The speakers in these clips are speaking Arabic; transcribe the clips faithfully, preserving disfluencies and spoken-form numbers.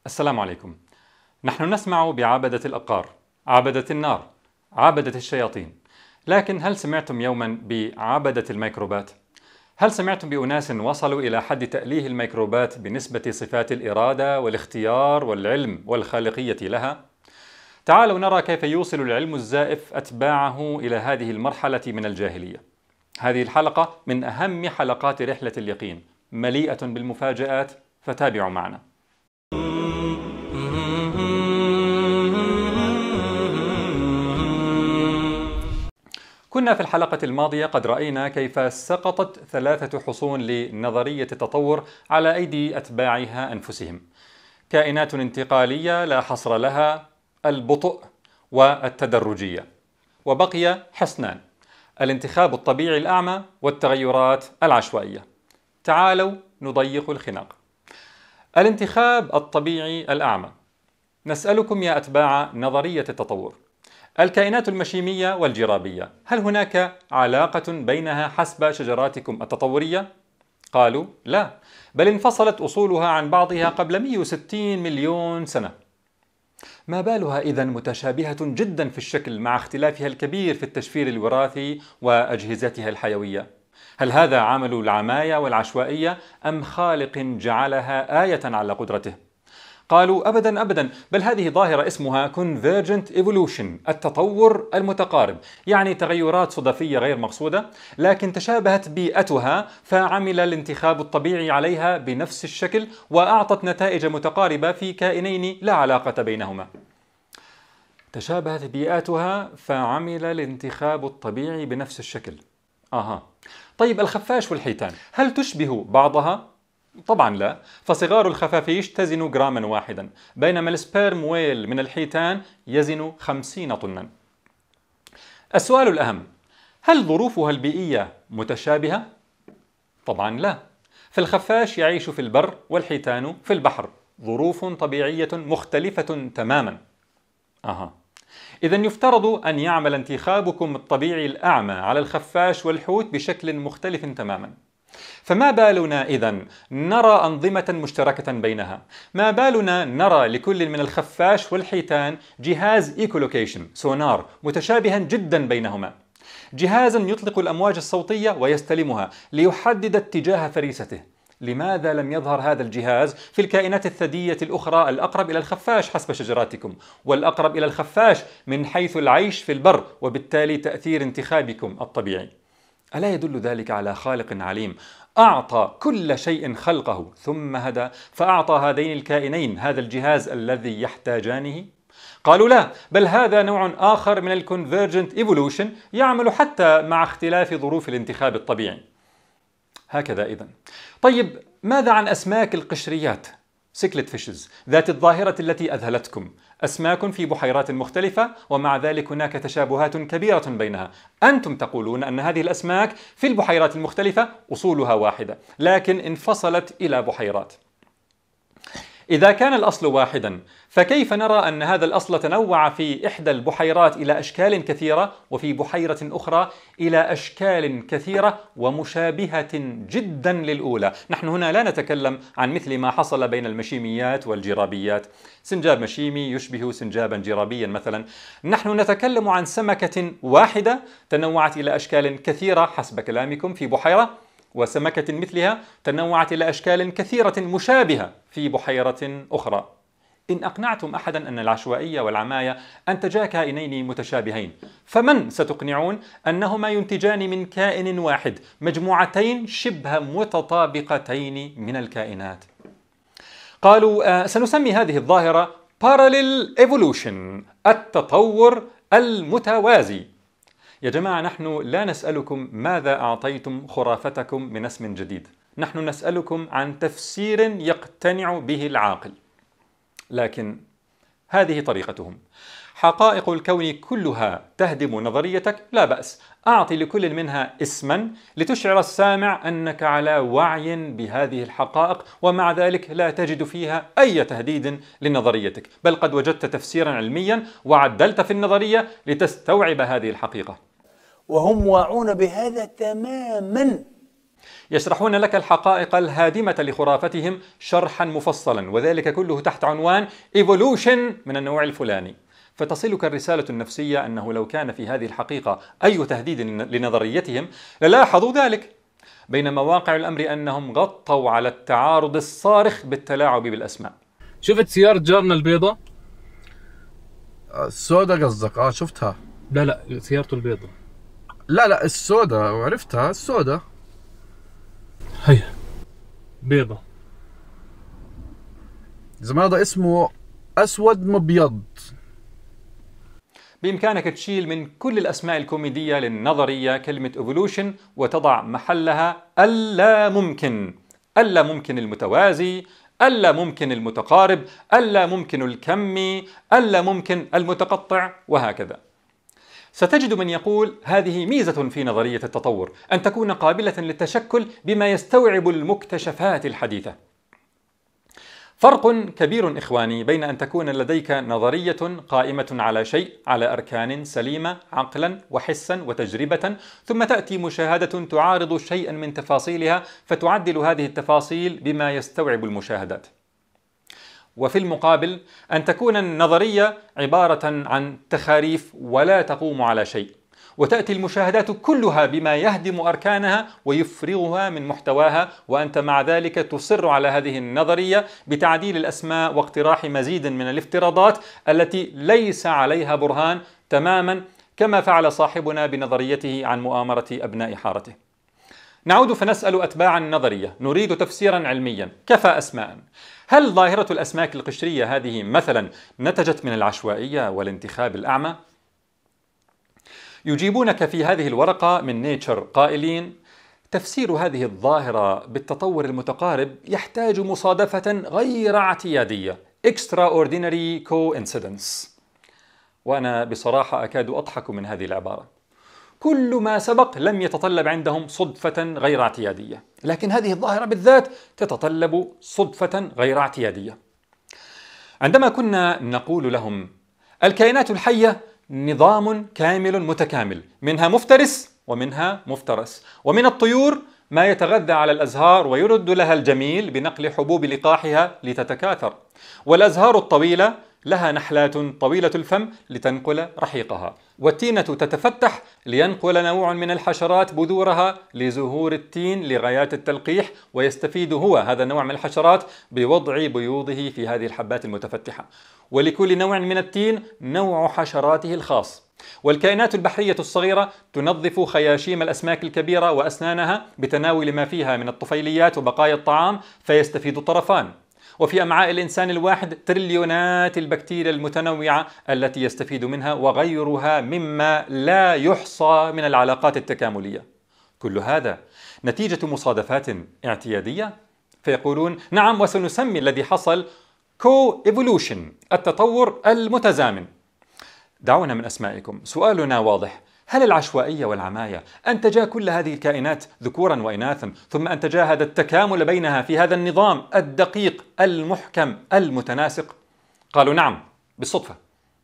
السلام عليكم. نحن نسمع بعبدة الأبقار، عبدة النار، عبدة الشياطين، لكن هل سمعتم يوما بعبدة الميكروبات؟ هل سمعتم بأناس وصلوا إلى حد تأليه الميكروبات بنسبة صفات الإرادة والاختيار والعلم والخالقية لها؟ تعالوا نرى كيف يوصل العلم الزائف أتباعه إلى هذه المرحلة من الجاهلية. هذه الحلقة من أهم حلقات رحلة اليقين، مليئة بالمفاجآت، فتابعوا معنا. كنا في الحلقة الماضية قد رأينا كيف سقطت ثلاثة حصون لنظرية التطور على أيدي أتباعها أنفسهم. كائنات انتقالية لا حصر لها، البطء والتدرجية، وبقي حصنان: الانتخاب الطبيعي الأعمى والتغيرات العشوائية. تعالوا نضيق الخناق. الانتخاب الطبيعي الأعمى. نسألكم يا أتباع نظرية التطور، الكائنات المشيمية والجرابية، هل هناك علاقة بينها حسب شجراتكم التطورية؟ قالوا لا، بل انفصلت أصولها عن بعضها قبل مئة وستين مليون سنة. ما بالها إذن متشابهة جدا في الشكل مع اختلافها الكبير في التشفير الوراثي وأجهزتها الحيوية؟ هل هذا عمل العماية والعشوائية أم خالق جعلها آية على قدرته؟ قالوا أبدا أبدا، بل هذه ظاهرة اسمها Convergent Evolution، التطور المتقارب، يعني تغيرات صدفية غير مقصودة، لكن تشابهت بيئتها فعمل الانتخاب الطبيعي عليها بنفس الشكل وأعطت نتائج متقاربة في كائنين لا علاقة بينهما. تشابهت بيئاتها فعمل الانتخاب الطبيعي بنفس الشكل. آها. طيب الخفاش والحيتان، هل تشبه بعضها؟ طبعا لا، فصغار الخفافيش تزن جراما واحدا، بينما السبيرم ويل من الحيتان يزن خمسين طنا. السؤال الأهم: هل ظروفها البيئية متشابهة؟ طبعا لا، فالخفاش يعيش في البر والحيتان في البحر، ظروف طبيعية مختلفة تماما. أها. إذن يفترض أن يعمل انتخابكم الطبيعي الأعمى على الخفاش والحوت بشكل مختلف تماما. فما بالنا إذن نرى أنظمة مشتركة بينها؟ ما بالنا نرى لكل من الخفاش والحيتان جهاز إيكولوكيشن، سونار، متشابها جدا بينهما، جهازا يطلق الأمواج الصوتية ويستلمها ليحدد اتجاه فريسته. لماذا لم يظهر هذا الجهاز في الكائنات الثديية الأخرى الأقرب إلى الخفاش حسب شجراتكم، والأقرب إلى الخفاش من حيث العيش في البر وبالتالي تأثير انتخابكم الطبيعي؟ ألا يدل ذلك على خالق عليم أعطى كل شيء خلقه ثم هدى فأعطى هذين الكائنين هذا الجهاز الذي يحتاجانه؟ قالوا لا، بل هذا نوع آخر من الكونفيرجنت ايفولوشن يعمل حتى مع اختلاف ظروف الانتخاب الطبيعي. هكذا إذن. طيب ماذا عن أسماك القشريات؟ سيكلت فيشز ذات الظاهرة التي أذهلتكم، أسماك في بحيرات مختلفة ومع ذلك هناك تشابهات كبيرة بينها. أنتم تقولون أن هذه الأسماك في البحيرات المختلفة أصولها واحدة، لكن انفصلت إلى بحيرات. إذا كان الأصل واحدا، فكيف نرى أن هذا الأصل تنوع في إحدى البحيرات إلى أشكال كثيرة وفي بحيرة أخرى إلى أشكال كثيرة ومشابهة جدا للأولى؟ نحن هنا لا نتكلم عن مثل ما حصل بين المشيميات والجرابيات، سنجاب مشيمي يشبه سنجابا جرابيا مثلا. نحن نتكلم عن سمكة واحدة تنوعت إلى أشكال كثيرة حسب كلامكم في بحيرة، وسمكة مثلها تنوعت إلى أشكال كثيرة مشابهة في بحيرة أخرى. إن أقنعتم أحدا أن العشوائية والعماية أنتجا كائنين متشابهين، فمن ستقنعون أنهما ينتجان من كائن واحد مجموعتين شبه متطابقتين من الكائنات؟ قالوا آه سنسمي هذه الظاهرة Parallel Evolution، التطور المتوازي. يا جماعة، نحن لا نسألكم ماذا أعطيتم خرافتكم من اسم جديد، نحن نسألكم عن تفسير يقتنع به العاقل. لكن هذه طريقتهم. حقائق الكون كلها تهدم نظريتك؟ لا بأس، أعطي لكل منها اسما لتشعر السامع أنك على وعي بهذه الحقائق، ومع ذلك لا تجد فيها أي تهديد لنظريتك، بل قد وجدت تفسيرا علميا وعدلت في النظرية لتستوعب هذه الحقيقة. وهم واعون بهذا تماما. يشرحون لك الحقائق الهادمة لخرافتهم شرحا مفصلا، وذلك كله تحت عنوان Evolution من النوع الفلاني. فتصلك الرسالة النفسية أنه لو كان في هذه الحقيقة أي تهديد لنظريتهم للاحظوا ذلك، بينما واقع الأمر أنهم غطوا على التعارض الصارخ بالتلاعب بالأسماء. شفت سيارة جارنا البيضة؟ السوداء قصدك؟ اه شفتها. لا لا سيارته البيضة. لا لا السوداء، وعرفتها السوداء. هيا بيضة. زمان هذا اسمه أسود مبيض. بإمكانك تشيل من كل الأسماء الكوميدية للنظرية كلمة Evolution وتضع محلها اللا ممكن، اللا ممكن المتوازي، اللا ممكن المتقارب، اللا ممكن الكمي، اللا ممكن المتقطع، وهكذا. ستجد من يقول هذه ميزة في نظرية التطور، أن تكون قابلة للتشكل بما يستوعب المكتشفات الحديثة. فرق كبير إخواني بين أن تكون لديك نظرية قائمة على شيء على أركان سليمة عقلا وحسا وتجربة، ثم تأتي مشاهدة تعارض شيئا من تفاصيلها فتعدل هذه التفاصيل بما يستوعب المشاهدات. وفي المقابل أن تكون النظرية عبارة عن تخاريف ولا تقوم على شيء، وتأتي المشاهدات كلها بما يهدم أركانها ويفرغها من محتواها، وأنت مع ذلك تصر على هذه النظرية بتعديل الأسماء واقتراح مزيد من الافتراضات التي ليس عليها برهان، تماما كما فعل صاحبنا بنظريته عن مؤامرة أبناء حارته. نعود فنسأل أتباع النظرية، نريد تفسيرا علميا كفى أسماء. هل ظاهرة الأسماك القشرية هذه مثلا نتجت من العشوائية والانتخاب الأعمى؟ يجيبونك في هذه الورقة من نيتشر قائلين: تفسير هذه الظاهرة بالتطور المتقارب يحتاج مصادفة غير اعتيادية extraordinary coincidence. وأنا بصراحة أكاد أضحك من هذه العبارة. كل ما سبق لم يتطلب عندهم صدفة غير اعتيادية، لكن هذه الظاهرة بالذات تتطلب صدفة غير اعتيادية. عندما كنا نقول لهم الكائنات الحية نظام كامل متكامل، منها مفترس ومنها مفترس، ومن الطيور ما يتغذى على الأزهار ويرد لها الجميل بنقل حبوب لقاحها لتتكاثر، والأزهار الطويلة لها نحلات طويلة الفم لتنقل رحيقها، والتينة تتفتح لينقل نوع من الحشرات بذورها لزهور التين لغايات التلقيح، ويستفيد هو هذا النوع من الحشرات بوضع بيوضه في هذه الحبات المتفتحة، ولكل نوع من التين نوع حشراته الخاص. والكائنات البحرية الصغيرة تنظف خياشيم الأسماك الكبيرة وأسنانها بتناول ما فيها من الطفيليات وبقايا الطعام فيستفيد الطرفان. وفي أمعاء الإنسان الواحد تريليونات البكتيريا المتنوعة التي يستفيد منها، وغيرها مما لا يحصى من العلاقات التكاملية. كل هذا نتيجة مصادفات اعتيادية؟ فيقولون نعم، وسنسمي الذي حصل co-evolution، التطور المتزامن. دعونا من أسمائكم، سؤالنا واضح: هل العشوائية والعماية أنتجا كل هذه الكائنات ذكورا وإناثا، ثم أنتجا هذا التكامل بينها في هذا النظام الدقيق المحكم المتناسق؟ قالوا نعم، بالصدفة.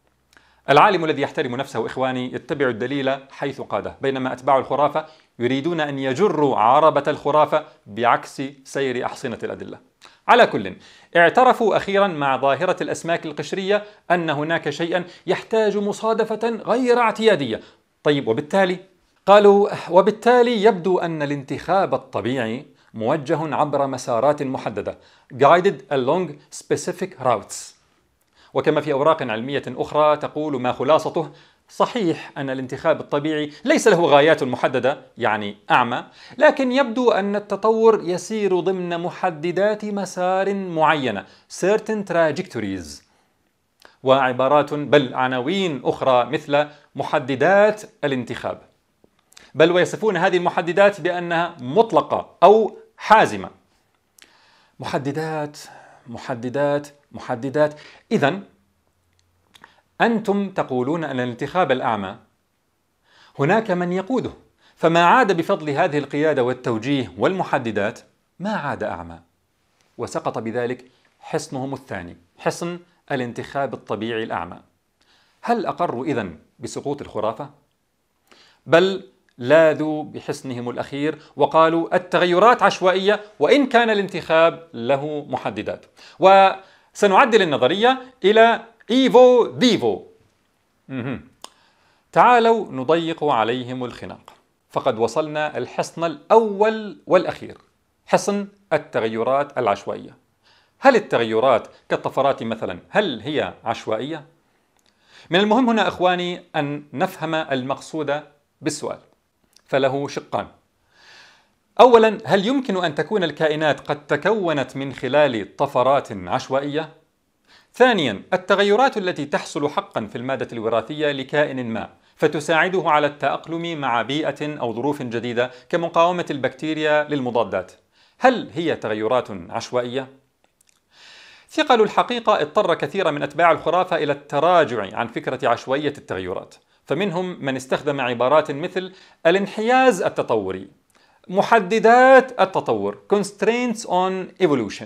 العالم الذي يحترم نفسه إخواني يتبع الدليل حيث قاده، بينما أتباع الخرافة يريدون أن يجروا عربة الخرافة بعكس سير أحصنة الأدلة. على كل، اعترفوا أخيرا مع ظاهرة الأسماك القشرية أن هناك شيئا يحتاج مصادفة غير اعتيادية. طيب وبالتالي؟ قالوا وبالتالي يبدو أن الانتخاب الطبيعي موجه عبر مسارات محددة guided along specific routes. وكما في أوراق علمية أخرى تقول ما خلاصته: صحيح أن الانتخاب الطبيعي ليس له غايات محددة يعني أعمى، لكن يبدو أن التطور يسير ضمن محددات مسار معينة certain trajectories، وعبارات بل عناوين أخرى مثل محددات الانتخاب، بل ويصفون هذه المحددات بأنها مطلقة أو حازمة. محددات محددات محددات. إذن أنتم تقولون أن الانتخاب الأعمى هناك من يقوده، فما عاد بفضل هذه القيادة والتوجيه والمحددات ما عاد أعمى، وسقط بذلك حصنهم الثاني، حصن الانتخاب الطبيعي الأعمى. هل أقروا إذن بسقوط الخرافة؟ بل لاذوا بحصنهم الأخير وقالوا التغيرات عشوائية وإن كان الانتخاب له محددات. وسنعدل النظرية إلى إيفو ديفو. تعالوا نضيق عليهم الخناق، فقد وصلنا الحصن الأول والأخير، حصن التغيرات العشوائية. هل التغيرات كالطفرات مثلا هل هي عشوائية؟ من المهم هنا إخواني أن نفهم المقصود بالسؤال، فله شقان. أولا، هل يمكن أن تكون الكائنات قد تكونت من خلال طفرات عشوائية؟ ثانيا، التغيرات التي تحصل حقا في المادة الوراثية لكائن ما فتساعده على التأقلم مع بيئة أو ظروف جديدة كمقاومة البكتيريا للمضادات، هل هي تغيرات عشوائية؟ ثقل الحقيقة اضطر كثير من أتباع الخرافة إلى التراجع عن فكرة عشوائية التغيرات، فمنهم من استخدم عبارات مثل الانحياز التطوري، محددات التطور constraints on evolution،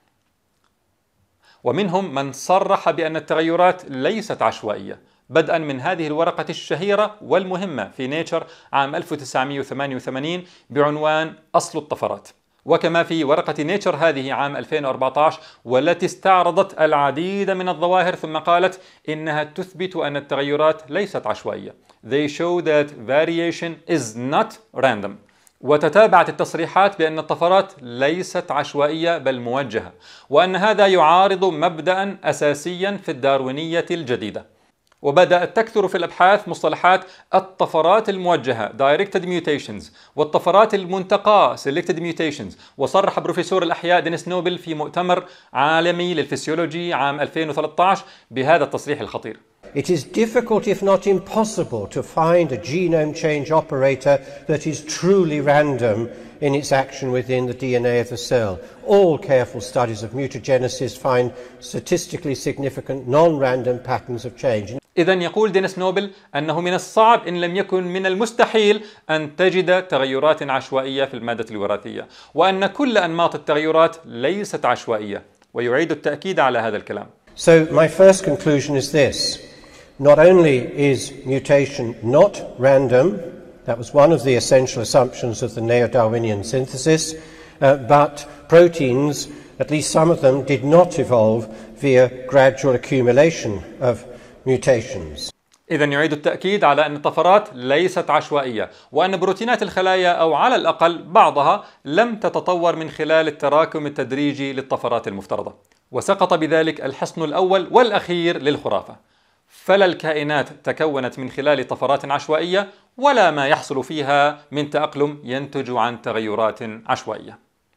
ومنهم من صرح بأن التغيرات ليست عشوائية، بدءا من هذه الورقة الشهيرة والمهمة في نيتشر عام ألف وتسعمئة وثمانية وثمانين بعنوان أصل الطفرات، وكما في ورقة نيتشر هذه عام ألفين وأربعة عشر والتي استعرضت العديد من الظواهر ثم قالت إنها تثبت أن التغيرات ليست عشوائية. They show that variation is not random. وتتابعت التصريحات بأن الطفرات ليست عشوائية بل موجهة، وأن هذا يعارض مبدأ أساسيا في الداروينية الجديدة. وبدأت تكثر في الأبحاث مصطلحات الطفرات الموجهة Directed Mutations والطفرات المنتقاة Selected Mutations. وصرح بروفيسور الأحياء دينيس نوبل في مؤتمر عالمي للفسيولوجي عام ألفين وثلاثة عشر بهذا التصريح الخطير: It is difficult, if not impossible, to find a genome change operator that is truly random in its action within the D N A of the cell. All careful studies of mutagenesis find statistically significant non-random patterns of change. إذن يقول دينيس نوبل أنه من الصعب إن لم يكن من المستحيل أن تجد تغيرات عشوائية في المادة الوراثية، وأن كل أنماط التغيرات ليست عشوائية، ويعيد التأكيد على هذا الكلام. So my first conclusion is this: not only is mutation not random, that was one of the essential assumptions of the neo-Darwinian synthesis, uh, but proteins, at least some of them, did not evolve via gradual accumulation of mutations. إذن يعيد التأكيد على أن الطفرات ليست عشوائية، وأن بروتينات الخلايا أو على الأقل بعضها لم تتطور من خلال التراكم التدريجي للطفرات المفترضة. وسقط بذلك الحصن الأول والأخير للخرافة، فلا الكائنات تكونت من خلال طفرات عشوائية ولا ما يحصل فيها من تأقلم ينتج عن تغيرات عشوائية.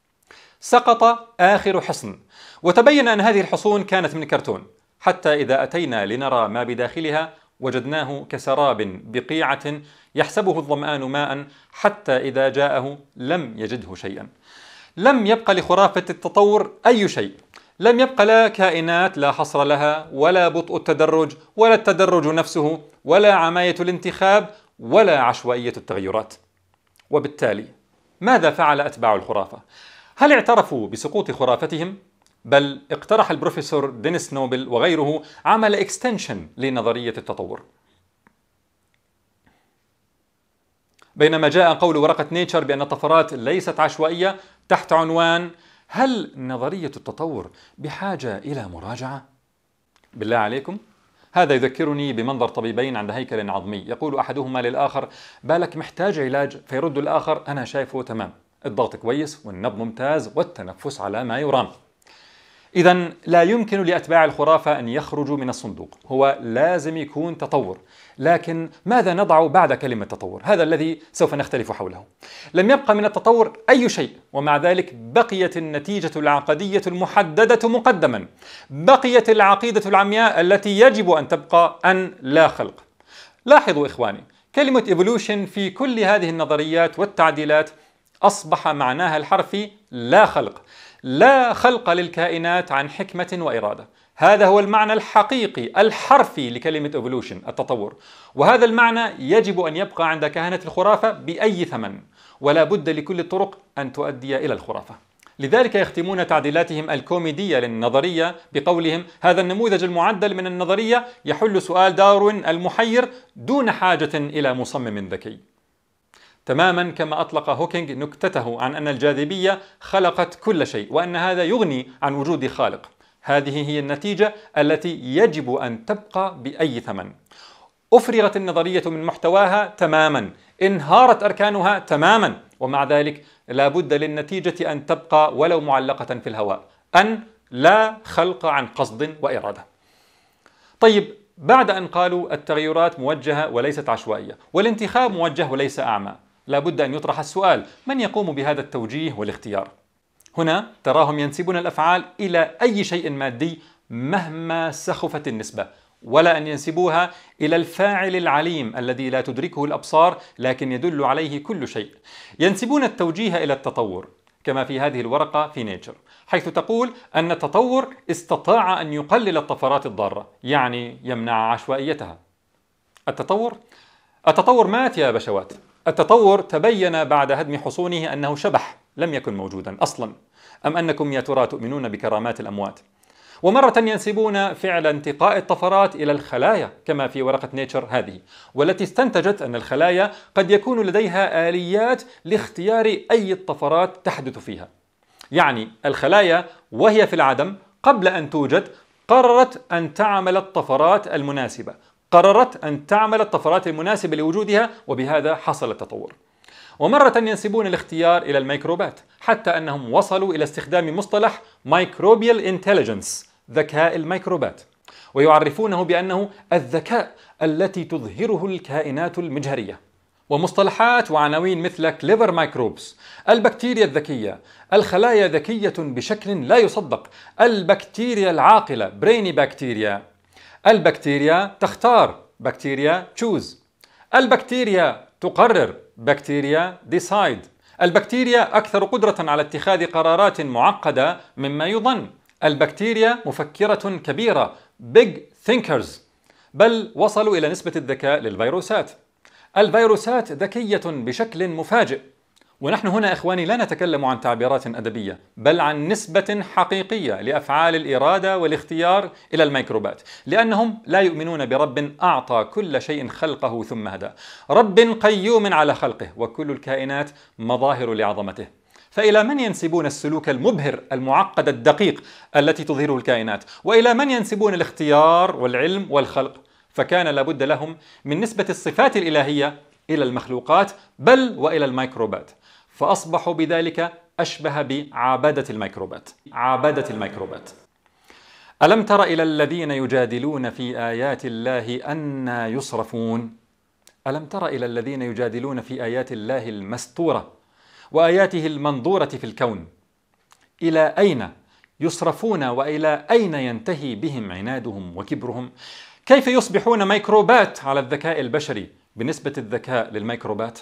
سقط آخر حصن، وتبين أن هذه الحصون كانت من كرتون، حتى إذا أتينا لنرى ما بداخلها وجدناه كسراب بقيعة يحسبه الظمآن ماء، حتى إذا جاءه لم يجده شيئا. لم يبقى لخرافة التطور أي شيء، لم يبقى لا كائنات لا حصر لها، ولا بطء التدرج، ولا التدرج نفسه، ولا عماية الانتخاب، ولا عشوائية التغيرات. وبالتالي ماذا فعل أتباع الخرافة؟ هل اعترفوا بسقوط خرافتهم؟ بل اقترح البروفيسور دينيس نوبل وغيره عمل اكستنشن لنظرية التطور. بينما جاء قول ورقة نيتشر بأن الطفرات ليست عشوائية تحت عنوان هل نظرية التطور بحاجة إلى مراجعة؟ بالله عليكم، هذا يذكرني بمنظر طبيبين عند هيكل عظمي، يقول أحدهما للآخر بالك محتاج علاج، فيرد الآخر أنا شايفه تمام، الضغط كويس والنبض ممتاز والتنفس على ما يرام. إذن لا يمكن لأتباع الخرافة أن يخرجوا من الصندوق، هو لازم يكون تطور. لكن ماذا نضع بعد كلمة تطور؟ هذا الذي سوف نختلف حوله. لم يبقى من التطور أي شيء، ومع ذلك بقيت النتيجة العقدية المحددة مقدما، بقيت العقيدة العمياء التي يجب أن تبقى أن لا خلق. لاحظوا إخواني، كلمة evolution في كل هذه النظريات والتعديلات أصبح معناها الحرفي لا خلق، لا خلق للكائنات عن حكمة وإرادة. هذا هو المعنى الحقيقي الحرفي لكلمة evolution التطور، وهذا المعنى يجب أن يبقى عند كهنة الخرافة بأي ثمن، ولا بد لكل الطرق أن تؤدي إلى الخرافة. لذلك يختمون تعديلاتهم الكوميدية للنظرية بقولهم هذا النموذج المعدل من النظرية يحل سؤال داروين المحير دون حاجة إلى مصمم ذكي. تماما كما أطلق هوكينج نكتته عن أن الجاذبية خلقت كل شيء وأن هذا يغني عن وجود خالق. هذه هي النتيجة التي يجب أن تبقى بأي ثمن. أفرغت النظرية من محتواها تماما، انهارت أركانها تماما، ومع ذلك لا بد للنتيجة أن تبقى ولو معلقة في الهواء، أن لا خلق عن قصد وإرادة. طيب، بعد أن قالوا التغيرات موجهة وليست عشوائية والانتخاب موجه وليس أعمى، لا بد أن يطرح السؤال: من يقوم بهذا التوجيه والاختيار؟ هنا تراهم ينسبون الأفعال إلى أي شيء مادي مهما سخفت النسبة، ولا أن ينسبوها إلى الفاعل العليم الذي لا تدركه الأبصار لكن يدل عليه كل شيء. ينسبون التوجيه إلى التطور، كما في هذه الورقة في نيتشر، حيث تقول أن التطور استطاع أن يقلل الطفرات الضارة، يعني يمنع عشوائيتها. التطور؟ التطور مات يا بشوات. التطور تبين بعد هدم حصونه أنه شبح لم يكن موجودا أصلا. أم أنكم يا ترى تؤمنون بكرامات الأموات؟ ومرة ينسبون فعل انتقاء الطفرات إلى الخلايا، كما في ورقة نيتشر هذه، والتي استنتجت أن الخلايا قد يكون لديها آليات لاختيار أي الطفرات تحدث فيها. يعني الخلايا وهي في العدم قبل أن توجد قررت أن تعمل الطفرات المناسبة، قررت أن تعمل الطفرات المناسبة لوجودها، وبهذا حصل التطور. ومرة ينسبون الاختيار إلى الميكروبات، حتى أنهم وصلوا إلى استخدام مصطلح microbial intelligence، ذكاء الميكروبات، ويعرفونه بأنه الذكاء التي تظهره الكائنات المجهرية. ومصطلحات وعناوين مثل كليفر مايكروبس، البكتيريا الذكية، الخلايا ذكية بشكل لا يصدق، البكتيريا العاقلة بريني بكتيريا، البكتيريا تختار بكتيريا تشوز، البكتيريا تقرر بكتيريا ديسايد، البكتيريا أكثر قدرة على اتخاذ قرارات معقدة مما يظن، البكتيريا مفكرة كبيرة big thinkers، بل وصلوا إلى نسبة الذكاء للفيروسات. الفيروسات ذكية بشكل مفاجئ. ونحن هنا إخواني لا نتكلم عن تعبيرات أدبية، بل عن نسبة حقيقية لأفعال الإرادة والاختيار إلى الميكروبات، لأنهم لا يؤمنون برب أعطى كل شيء خلقه ثم هدى، رب قيوم على خلقه، وكل الكائنات مظاهر لعظمته. فإلى من ينسبون السلوك المبهر المعقد الدقيق التي تظهره الكائنات؟ وإلى من ينسبون الاختيار والعلم والخلق؟ فكان لابد لهم من نسبة الصفات الإلهية إلى المخلوقات، بل وإلى الميكروبات، فأصبحوا بذلك أشبه بعبادة الميكروبات. عبادة الميكروبات. ألم تر إلى الذين يجادلون في آيات الله أنى يصرفون؟ ألم تر إلى الذين يجادلون في آيات الله المستورة وآياته المنظورة في الكون؟ إلى أين يصرفون وإلى أين ينتهي بهم عنادهم وكبرهم؟ كيف يصبحون ميكروبات على الذكاء البشري بنسبة الذكاء للميكروبات؟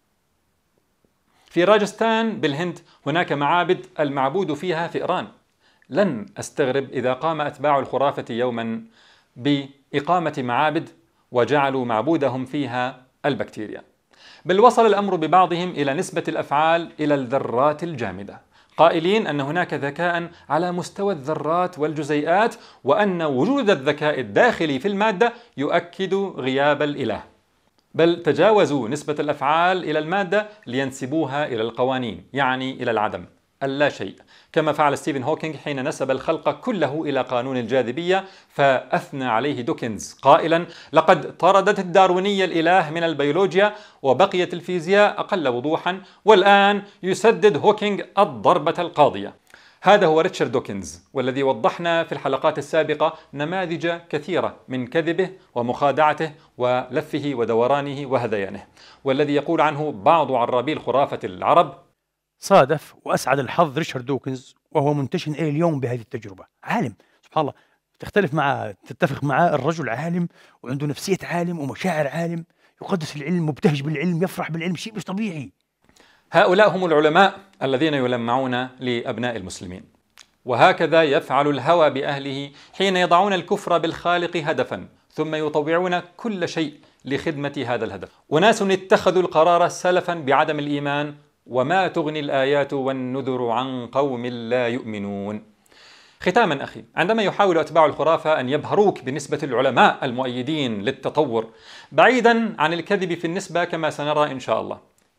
في راجستان بالهند هناك معابد المعبود فيها فئران. لن أستغرب إذا قام أتباع الخرافة يوما بإقامة معابد وجعلوا معبودهم فيها البكتيريا. بل وصل الأمر ببعضهم إلى نسبة الأفعال إلى الذرات الجامدة، قائلين أن هناك ذكاء على مستوى الذرات والجزيئات، وأن وجود الذكاء الداخلي في المادة يؤكد غياب الإله. بل تجاوزوا نسبة الأفعال إلى المادة لينسبوها إلى القوانين، يعني إلى العدم، اللا شيء، كما فعل ستيفن هوكينج حين نسب الخلق كله إلى قانون الجاذبية، فأثنى عليه دوكنز قائلا: لقد طردت الداروينية الإله من البيولوجيا وبقيت الفيزياء أقل وضوحا، والآن يسدد هوكينج الضربة القاضية. هذا هو ريتشارد دوكنز، والذي وضحنا في الحلقات السابقة نماذج كثيرة من كذبه ومخادعته ولفه ودورانه وهذيانه، والذي يقول عنه بعض عرابي الخرافة العرب: صادف وأسعد الحظ ريتشارد دوكنز وهو منتشن إلى اليوم بهذه التجربة. عالم سبحان الله، تختلف معه تتفق معه، الرجل عالم وعنده نفسية عالم ومشاعر عالم، يقدس العلم، مبتهج بالعلم، يفرح بالعلم، شيء مش طبيعي. هؤلاء هم العلماء الذين يلمعون لأبناء المسلمين، وهكذا يفعل الهوى بأهله حين يضعون الكفر بالخالق هدفا ثم يطوعون كل شيء لخدمة هذا الهدف. أناس اتخذوا القرار سلفا بعدم الإيمان، وما تغني الآيات والنذر عن قوم لا يؤمنون. ختاما أخي، عندما يحاول أتباع الخرافة أن يبهروك بنسبة العلماء المؤيدين للتطور بعيدا عن الكذب في النسبة كما سنرى إن شاء الله،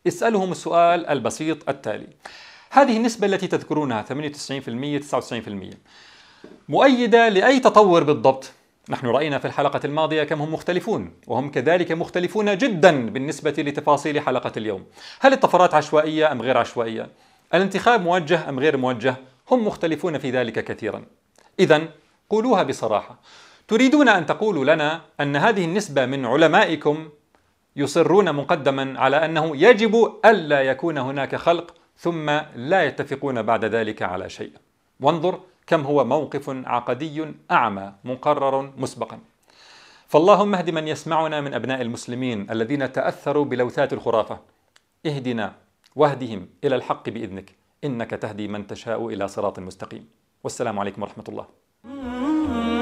اسألهم السؤال البسيط التالي: هذه النسبة التي تذكرونها ثمانية وتسعين بالمئة تسعة وتسعين بالمئة مؤيدة لأي تطور بالضبط؟ نحن رأينا في الحلقة الماضية كم هم مختلفون، وهم كذلك مختلفون جدا بالنسبة لتفاصيل حلقة اليوم. هل الطفرات عشوائية أم غير عشوائية؟ الانتخاب موجه أم غير موجه؟ هم مختلفون في ذلك كثيرا. إذن قولوها بصراحة. تريدون أن تقولوا لنا أن هذه النسبة من علمائكم يصرون مقدما على أنه يجب ألا يكون هناك خلق، ثم لا يتفقون بعد ذلك على شيء. وانظر كم هو موقف عقدي أعمى مقرر مسبقا. فاللهم اهد من يسمعنا من أبناء المسلمين الذين تأثروا بلوثات الخرافة. اهدنا واهدهم إلى الحق بإذنك، إنك تهدي من تشاء إلى صراط مستقيم. والسلام عليكم ورحمة الله.